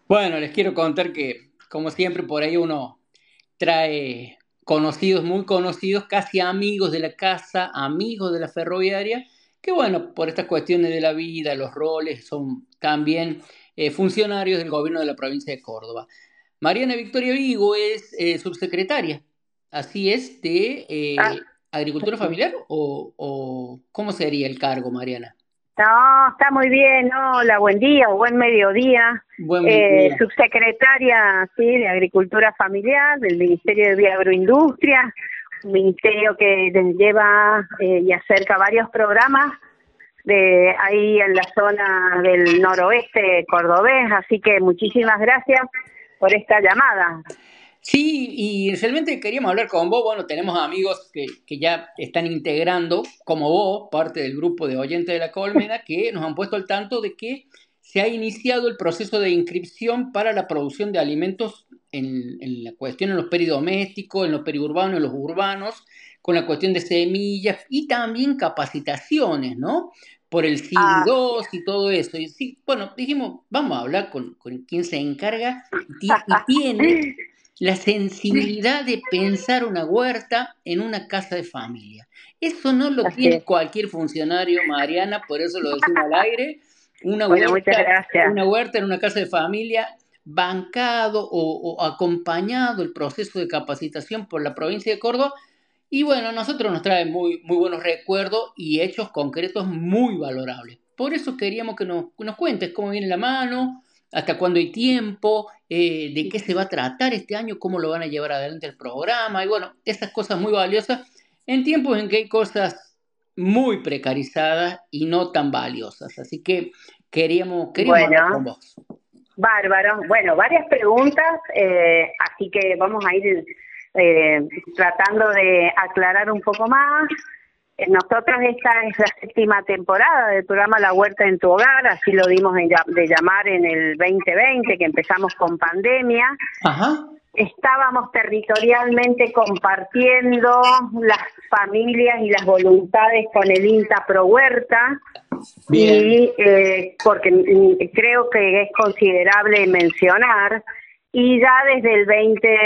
Bueno, les quiero contar que, como siempre, por ahí uno trae conocidos, muy conocidos, casi amigos de la casa, amigos de la ferroviaria, que bueno, por estas cuestiones de la vida, los roles, son también funcionarios del gobierno de la provincia de Córdoba. Mariana Victoria Vigo es subsecretaria, así es, de Ah, Agricultura Familiar, o ¿cómo sería el cargo, Mariana? no, está muy bien. Hola, buen día o buen mediodía. Buen día. Subsecretaria, sí, de Agricultura Familiar del Ministerio de Agroindustria, un ministerio que lleva y acerca varios programas de ahí en la zona del noroeste cordobés. Así que muchísimas gracias por esta llamada. Sí, y realmente queríamos hablar con vos. Bueno, tenemos amigos que ya están integrando, como vos, parte del grupo de oyentes de la Colmena, que nos han puesto al tanto de que se ha iniciado el proceso de inscripción para la producción de alimentos en la cuestión en los peridomésticos, en los periurbanos, en los urbanos, con la cuestión de semillas y también capacitaciones, ¿no? Por el siglo Ah, II y todo eso. Y sí, bueno, dijimos, vamos a hablar con quien se encarga y tiene la sensibilidad de pensar una huerta en una casa de familia. Eso no lo así tiene es. cualquier funcionario, Mariana, por eso lo decimos al aire. Bueno, muchas gracias. Una huerta en una casa de familia, bancado o acompañado el proceso de capacitación por la provincia de Córdoba. Y bueno, a nosotros nos trae muy, muy buenos recuerdos y hechos concretos muy valorables. Por eso queríamos que nos cuentes cómo viene la mano, hasta cuándo hay tiempo, de qué se va a tratar este año, cómo lo van a llevar adelante el programa y bueno, esas cosas muy valiosas en tiempos en que hay cosas muy precarizadas y no tan valiosas. Así que queríamos hablar con Bueno. vos. Bárbaro. Bueno, varias preguntas, así que vamos a ir eh, tratando de aclarar un poco más. Nosotros esta es la séptima temporada del programa La Huerta en tu Hogar, así lo dimos de llamar en el 2020, que empezamos con pandemia. Ajá, Estábamos territorialmente compartiendo las familias y las voluntades con el INTA Pro Huerta, bien, y porque creo que es considerable mencionar, y ya desde el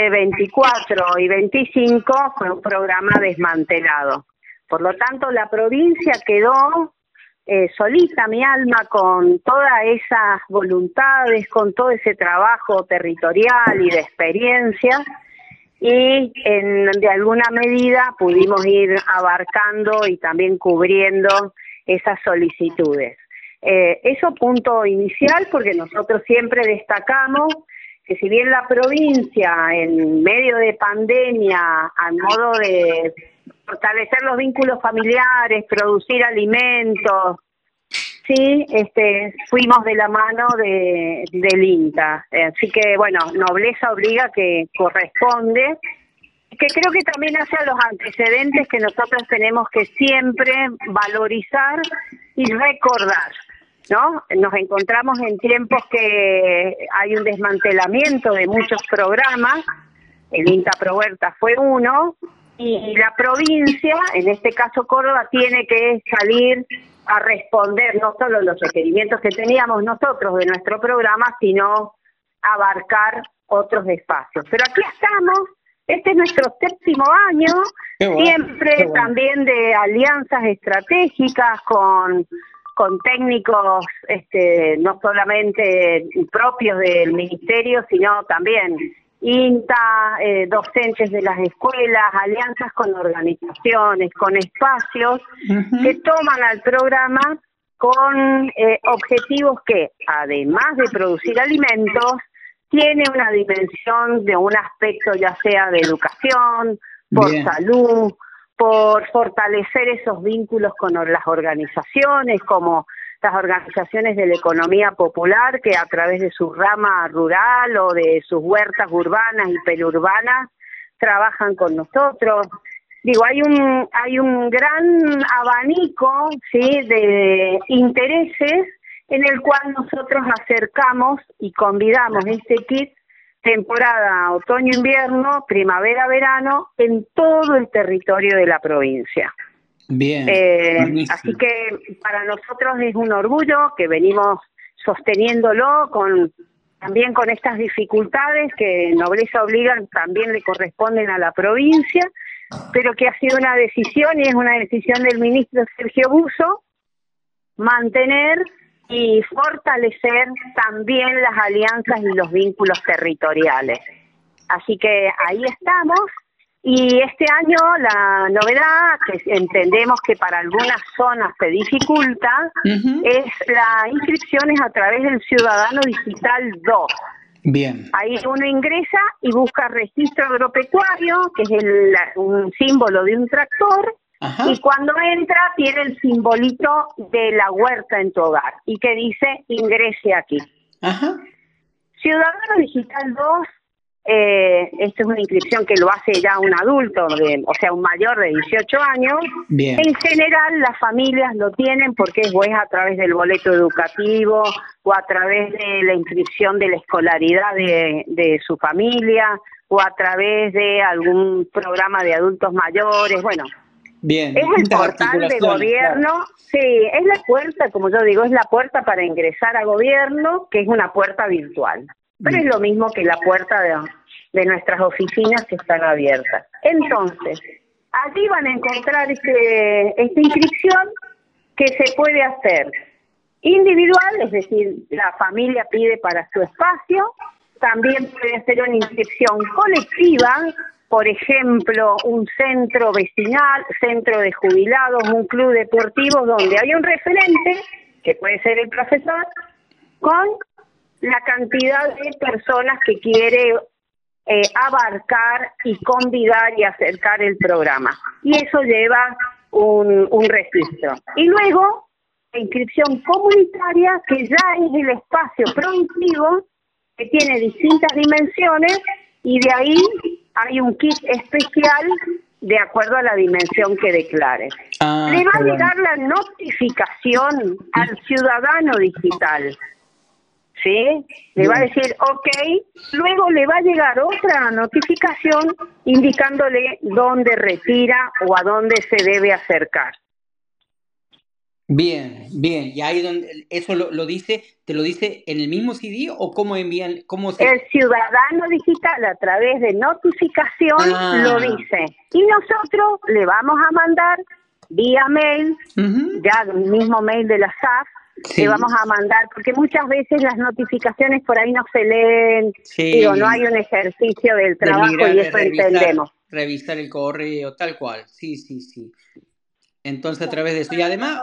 2024 y 25 fue un programa desmantelado. Por lo tanto, la provincia quedó solita, mi alma, con todas esas voluntades, con todo ese trabajo territorial y de experiencia, y de alguna medida pudimos ir abarcando y también cubriendo esas solicitudes. Eso punto inicial, porque nosotros siempre destacamos que si bien la provincia en medio de pandemia, a modo de fortalecer los vínculos familiares, producir alimentos, sí, fuimos de la mano del INTA. Así que, bueno, nobleza obliga, que corresponde, que creo que también hace a los antecedentes que nosotros tenemos que siempre valorizar y recordar, ¿no? Nos encontramos en tiempos que hay un desmantelamiento de muchos programas, el INTA Pro Huerta fue uno, y la provincia, en este caso Córdoba, tiene que salir a responder no solo los requerimientos que teníamos nosotros de nuestro programa, sino abarcar otros espacios. Pero aquí estamos, este es nuestro séptimo año, qué bueno, qué siempre bueno. también de alianzas estratégicas con técnicos, no solamente propios del ministerio, sino también INTA, docentes de las escuelas, alianzas con organizaciones, con espacios que Ujú. toman al programa con objetivos que, además de producir alimentos, tiene una dimensión de un aspecto ya sea de educación, por Bien. salud, por fortalecer esos vínculos con las organizaciones, como las organizaciones de la economía popular, que a través de su rama rural o de sus huertas urbanas y periurbanas trabajan con nosotros. Digo, hay un gran abanico, sí, de intereses en el cual nosotros acercamos y convidamos este kit temporada otoño-invierno, primavera-verano, en todo el territorio de la provincia. Bien, Así buenísimo. que para nosotros es un orgullo que venimos sosteniéndolo con, también con estas dificultades que nobleza obligan, también le corresponden a la provincia, pero que ha sido una decisión, y es una decisión del ministro Sergio Busso, mantener y fortalecer también las alianzas y los vínculos territoriales. Así que ahí estamos. Y este año la novedad, que entendemos que para algunas zonas se dificulta, es la inscripción a través del Ciudadano Digital 2. Bien. Ahí uno ingresa y busca registro agropecuario, que es un símbolo de un tractor, y cuando entra tiene el simbolito de la huerta en tu hogar y que dice ingrese aquí. Ciudadano Digital 2. Esto es una inscripción que lo hace ya un adulto, o sea, un mayor de 18 años. Bien. En general, las familias lo tienen porque es a través del boleto educativo o a través de la inscripción de la escolaridad de su familia o a través de algún programa de adultos mayores. Bueno, bien, es el portal de gobierno. Claro. Sí, es la puerta, como yo digo, es la puerta para ingresar a gobierno, que es una puerta virtual. Pero es lo mismo que la puerta de nuestras oficinas que están abiertas. Entonces, allí van a encontrar esta inscripción que se puede hacer individual, es decir, la familia pide para su espacio, también puede hacer una inscripción colectiva, por ejemplo, un centro vecinal, centro de jubilados, un club deportivo donde hay un referente, que puede ser el profesor, con la cantidad de personas que quiere abarcar y convidar y acercar el programa. Y eso lleva un registro. Y luego, la inscripción comunitaria, que ya es el espacio productivo, que tiene distintas dimensiones, y de ahí hay un kit especial de acuerdo a la dimensión que declares. Le va a llegar la notificación al ciudadano digital. ¿Sí? Le va a decir ok, luego le va a llegar otra notificación indicándole dónde retira o a dónde se debe acercar. Bien, bien. Y ahí donde eso lo dice, ¿te lo dice en el mismo CD o cómo envían? El ciudadano digital a través de notificación lo dice. Y nosotros le vamos a mandar vía mail, ya el mismo mail de la SAF, le vamos a mandar, porque muchas veces las notificaciones por ahí no se leen, digo, no hay un ejercicio del trabajo mirar, y eso entendemos. Revisar el correo, tal cual, sí. Entonces a través de eso, y además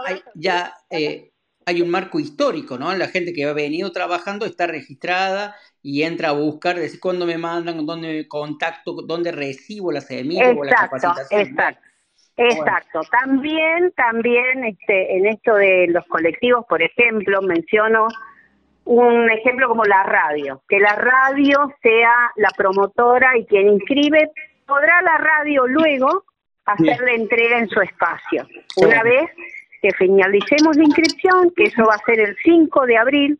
hay un marco histórico, ¿no? La gente que ha venido trabajando está registrada y entra a buscar, decir cuándo me mandan, dónde me contacto, dónde recibo la semilla o la capacitación. Exacto. También en esto de los colectivos, por ejemplo, menciono un ejemplo como la radio, que la radio sea la promotora y quien inscribe, podrá la radio luego hacer la entrega en su espacio. Una vez que finalicemos la inscripción, que eso va a ser el 5 de abril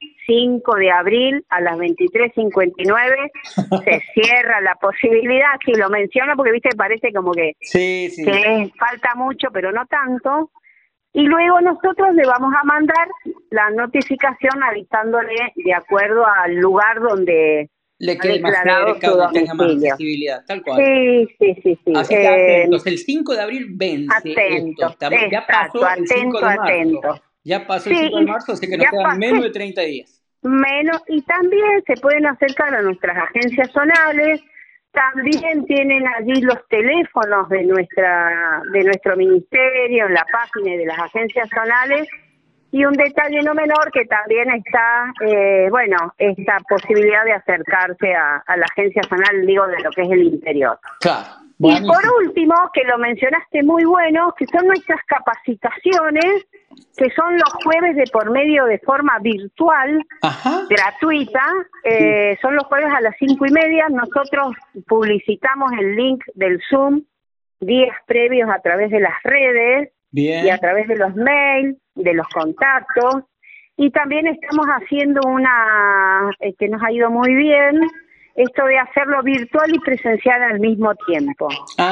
a las 23:59, se cierra la posibilidad, si lo menciono porque viste parece como que falta mucho, pero no tanto, y luego nosotros le vamos a mandar la notificación avisándole de acuerdo al lugar donde le quede más cerca, donde tenga más accesibilidad, tal cual. Sí. Así que atentos, el 5 de abril vence esto. Ya pasó el 5 de marzo. Ya pasó el 5 de marzo, así que nos quedan menos de 30 días. Y también se pueden acercar a nuestras agencias zonales, también tienen allí los teléfonos de nuestro ministerio en la página de las agencias zonales. Y un detalle no menor que también está, esta posibilidad de acercarse a la agencia zonal, digo, de lo que es el interior. Claro. Y por último, que lo mencionaste muy bueno, que son nuestras capacitaciones, que son los jueves de por medio de forma virtual, gratuita, son los jueves a las 5:30, nosotros publicitamos el link del Zoom días previos a través de las redes, y a través de los mails, de los contactos, y también estamos haciendo que nos ha ido muy bien, esto de hacerlo virtual y presencial al mismo tiempo.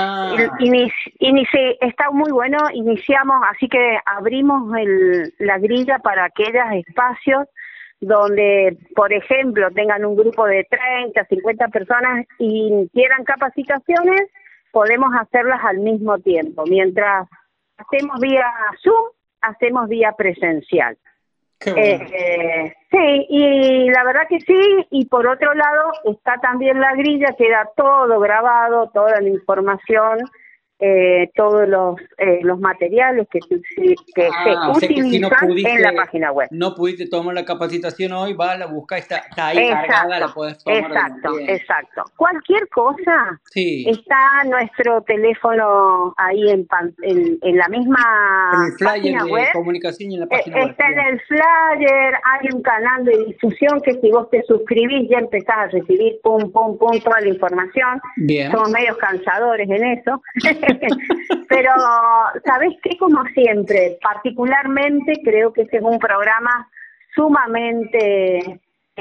Está muy bueno, iniciamos, así que abrimos la grilla para aquellos espacios donde, por ejemplo, tengan un grupo de 30, 50 personas y quieran capacitaciones, podemos hacerlas al mismo tiempo. Mientras hacemos vía Zoom, hacemos vía presencial. Qué bueno. Sí, y la verdad que sí, y por otro lado está también la grilla, queda todo grabado, toda la información, todos los materiales que se O sea que si no utilizan en la pudiste, página web. no pudiste tomar la capacitación hoy, va, la busca, está ahí cargada, Exacto, la puedes tomar bien. exacto. Cualquier cosa, Sí, está nuestro teléfono ahí en la en misma el flyer página de web. comunicación y en la página web. Está en Bien. el flyer, hay un canal de difusión que si vos te suscribís ya empezás a recibir pum, pum, pum, toda la información. Bien. Somos medios cansadores en eso. Pero, ¿sabés qué? Como siempre, particularmente creo que este es un programa sumamente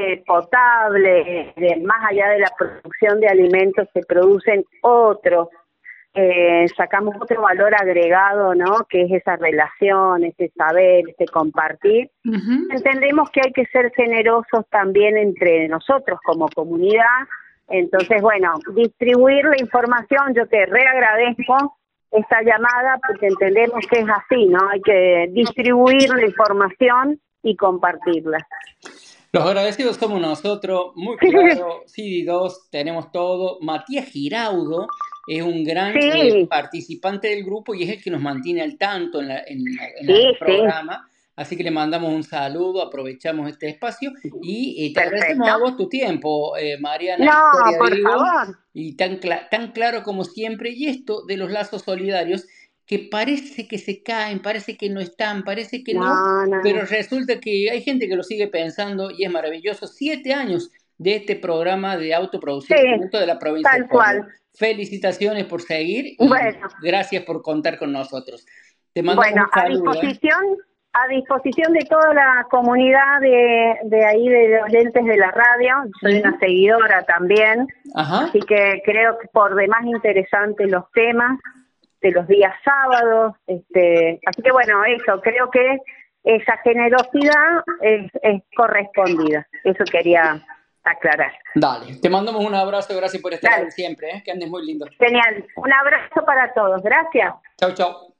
potable, más allá de la producción de alimentos se producen otros, sacamos otro valor agregado, ¿no? Que es esa relación, ese saber, ese compartir. Uh-huh. Entendemos que hay que ser generosos también entre nosotros como comunidad. Entonces, bueno, distribuir la información, yo te reagradezco esta llamada porque entendemos que es así, ¿no? Hay que distribuir la información y compartirla. Los agradecidos somos nosotros, muy claro, CD2, tenemos todo. Matías Giraudo es un gran participante del grupo y es el que nos mantiene al tanto en el programa. Así que le mandamos un saludo, aprovechamos este espacio y te agradecemos a vos tu tiempo, Mariana. No, por favor. Y tan claro como siempre. Y esto de los lazos solidarios, que parece que se caen, parece que no están, parece que no, pero resulta que hay gente que lo sigue pensando y es maravilloso. 7 años de este programa de autoproducción de la provincia de Córdoba. Tal cual. Felicitaciones por seguir y gracias por contar con nosotros. Te mandamos un saludo, a disposición de toda la comunidad de ahí, de los oyentes de la radio. Soy una seguidora también, así que creo que por demás interesantes los temas de los días sábados, así que bueno, eso, creo que esa generosidad es correspondida, eso quería aclarar. Dale, te mandamos un abrazo, gracias por estar ahí siempre, que andes muy lindo. Genial, un abrazo para todos, gracias. Chau, chau.